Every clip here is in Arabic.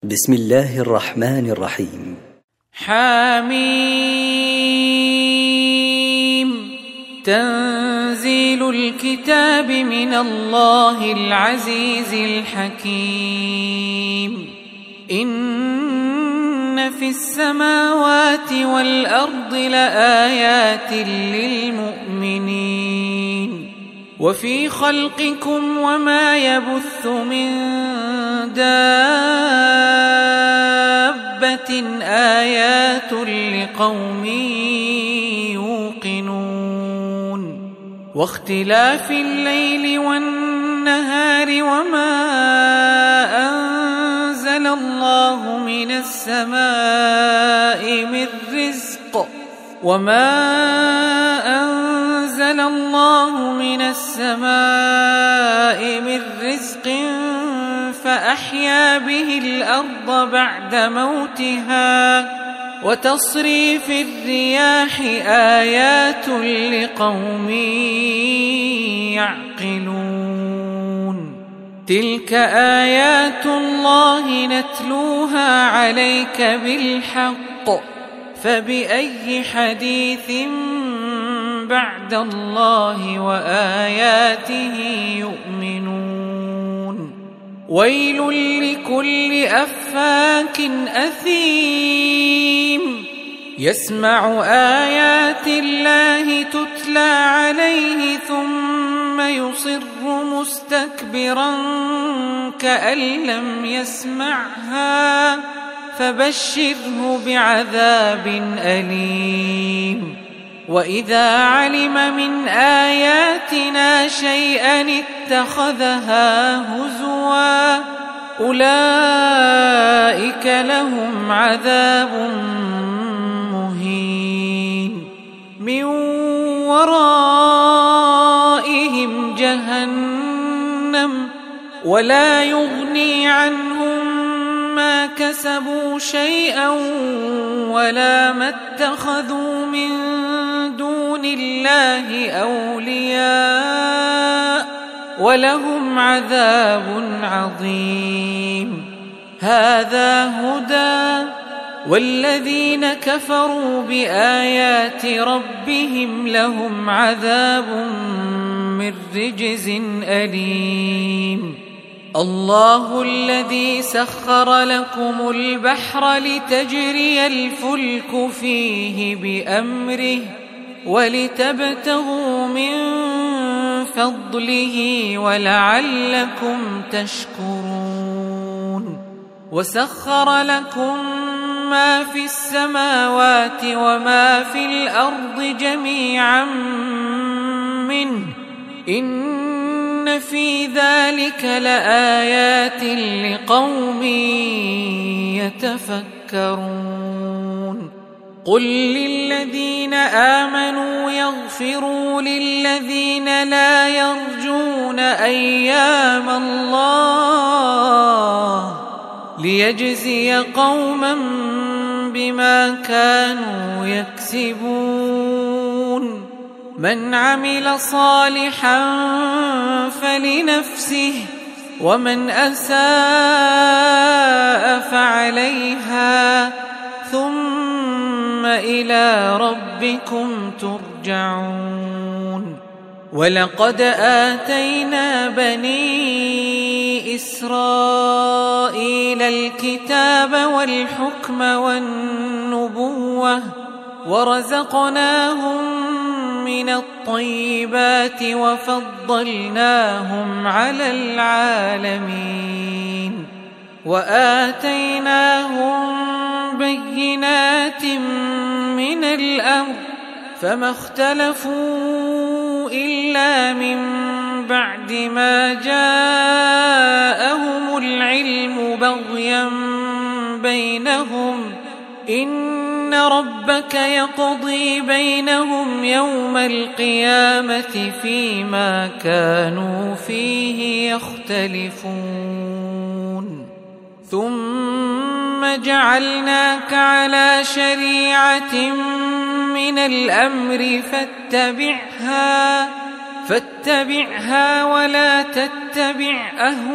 بسم الله الرحمن الرحيم. حميم. تنزيل الكتاب من الله العزيز الحكيم. إن في السماوات والأرض لآيات للمؤمنين وفي خلقكم وما يبث من دابة آيات لقوم يوقنون واختلاف الليل والنهار وما أنزل الله من السماء من رزق فأحيا به الأرض بعد موتها وتصريف الرياح آيات لقوم يعقلون تلك آيات الله نتلوها عليك بالحق فبأي حديث بعد الله وآياته يؤمنون ويل لكل أفاك أثيم يسمع آيات الله تتلى عليه ثم يصر مستكبرا كأن لم يسمعها فبشره بعذاب أليم وإذا علم من آياتنا شيئا اتخذها هزوا أولئك لهم عذاب مهين من ورائهم جهنم ولا يغني عنهم ما كسبوا شيئا ولا ما اتخذوا من دون الله أولياء ولهم عذاب عظيم هذا هدى والذين كفروا بآيات ربهم لهم عذاب من رجز أليم الله الذي سخر لكم البحر لتجري الفلك فيه بأمره ولتبتغوا من فضله ولعلكم تشكرون وسخر لكم ما في السماوات وما في الأرض جميعا منه إن في ذلك لآيات لقوم يتفكرون قل للذين آمنوا يغفروا للذين لا يرجون أيام الله ليجزي قوما بما كانوا يكسبون من عمل صالحا فلنفسه ومن أساء فعليها ثم إلى ربكم ترجعون ولقد آتينا بني إسرائيل الكتاب والحكم والنبوة ورزقناهم من الطيبات وفضلناهم على العالمين وآتيناهم بينات من الأمر فما اختلفوا إلا من بعد ما جاءهم العلم بغيا بينهم إن ربك يقضي بينهم يوم القيامة فيما كانوا فيه يختلفون ثم جعلناك على شريعة من الأمر فاتبعها فاتبعها ولا تتبع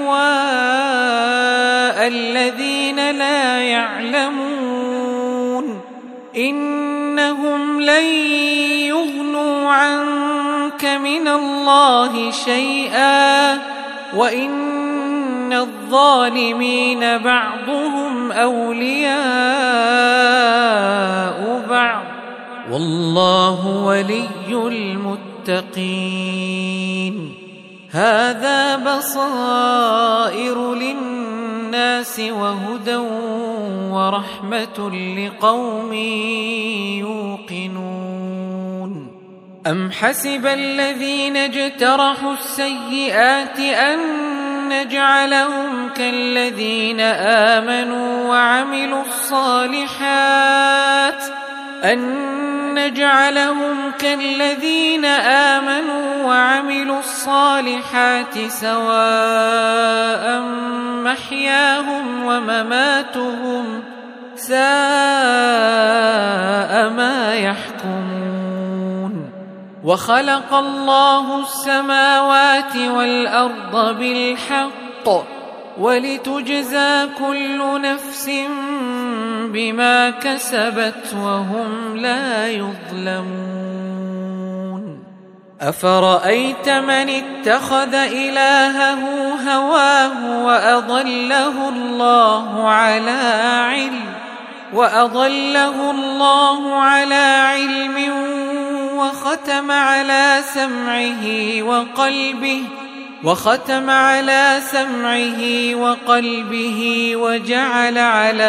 أهواء الذين لا يعلمون إنهم لن يغنوا عنك من الله شيئا وإن الظالمين بعضهم أولياء بعض والله ولي المتقين هذا بصائر للناس وهدى ورحمة لقوم يوقنون أم حسب الذين اجترحوا السيئات أن نجعلهم كالذين آمنوا وعملوا الصالحات سواء محياهم ومماتهم ساء ما يحكمون وخلق الله السماوات والأرض بالحق ولتجزى كل نفس بما كسبت وهم لا يظلمون أفرأيت من اتخذ إلهه هواه وأضله الله على علم وختم على سمعه وقلبه وجعل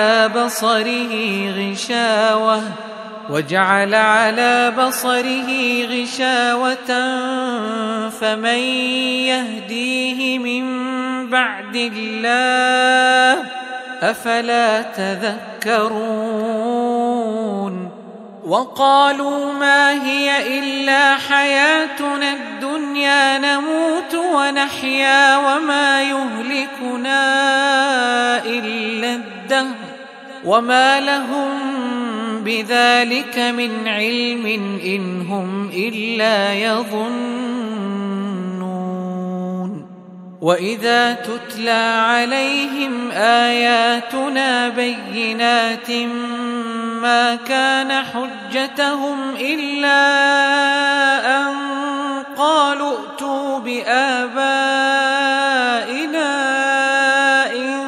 على بصره غشاوة فمن يهديه من بعد الله أفلا تذكرون وقالوا ما هي إلا حياتنا الدنيا نموت ونحيا وما يهلكنا إلا الدهر وما لهم بذلك من علم إن هم إلا يظنون وإذا تتلى عليهم آياتنا بينات ما كان حجتهم إلا أن قالوا ائتوا بآبائنا إن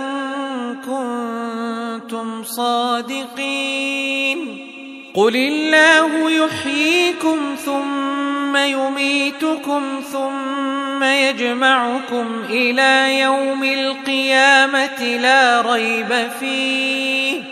كنتم صادقين قل الله يحييكم ثم يميتكم ثم يجمعكم إلى يوم القيامة لا ريب فيه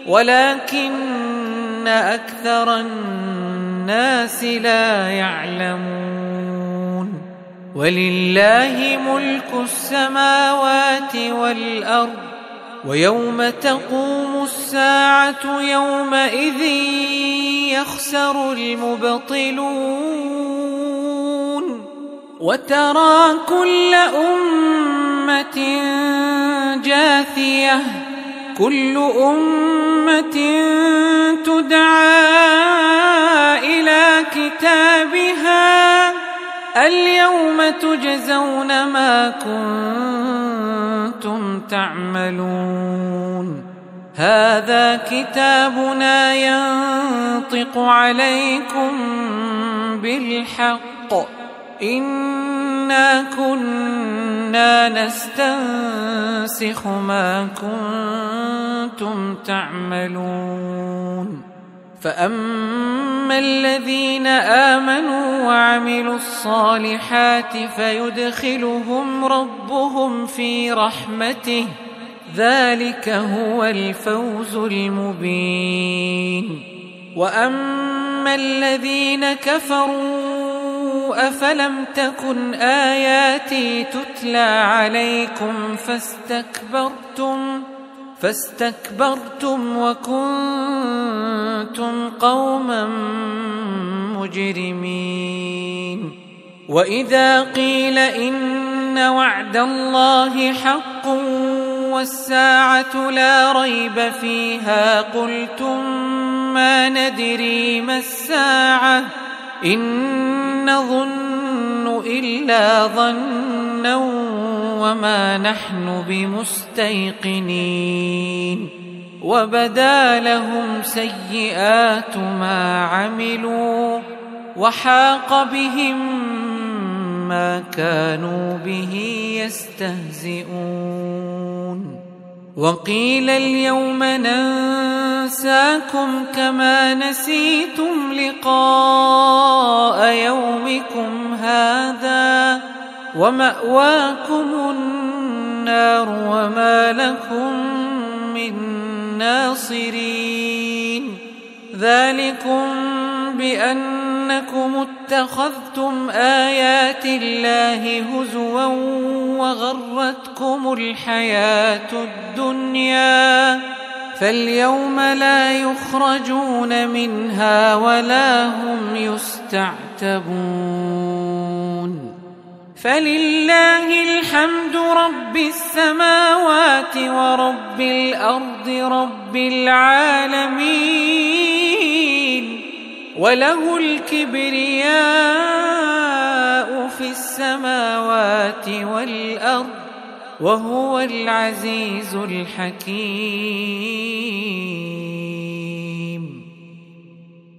ولكن أكثر الناس لا يعلمون ولله ملك السماوات والأرض ويوم تقوم الساعة يومئذ يخسر المبطلون وترى كل أمة جاثية كل أمة تدعى إلى كتابها اليوم تجزون ما كنتم تعملون هذا كتابنا ينطق عليكم بالحق إنا كنا نستنسخ ما كنتم تعملون فأما الذين آمنوا وعملوا الصالحات فيدخلهم ربهم في رحمته ذلك هو الفوز المبين وأما الذين كفروا أفلم تكن آياتي تتلى عليكم فاستكبرتم وكنتم قوما مجرمين وإذا قيل إن وعد الله حق والساعة لا ريب فيها قلتم ما ندري ما الساعة إن نظن إلا ظنا وما نحن بمستيقنين وبدا لهم سيئات ما عملوا وحاق بهم ما كانوا به يستهزئون وقيل اليوم ننساكم كما نسيتم لقاء يومكم هذا ومأواكم النار وما لكم من ناصرين ذلكم بأنكم اتخذتم آيات الله هزوا وغرتكم الحياة الدنيا فاليوم لا يخرجون منها ولا هم يستعتبون فلله الحمد رب السماوات ورب الأرض رب العالمين وله الكبرياء في السماوات والأرض وهو العزيز الحكيم.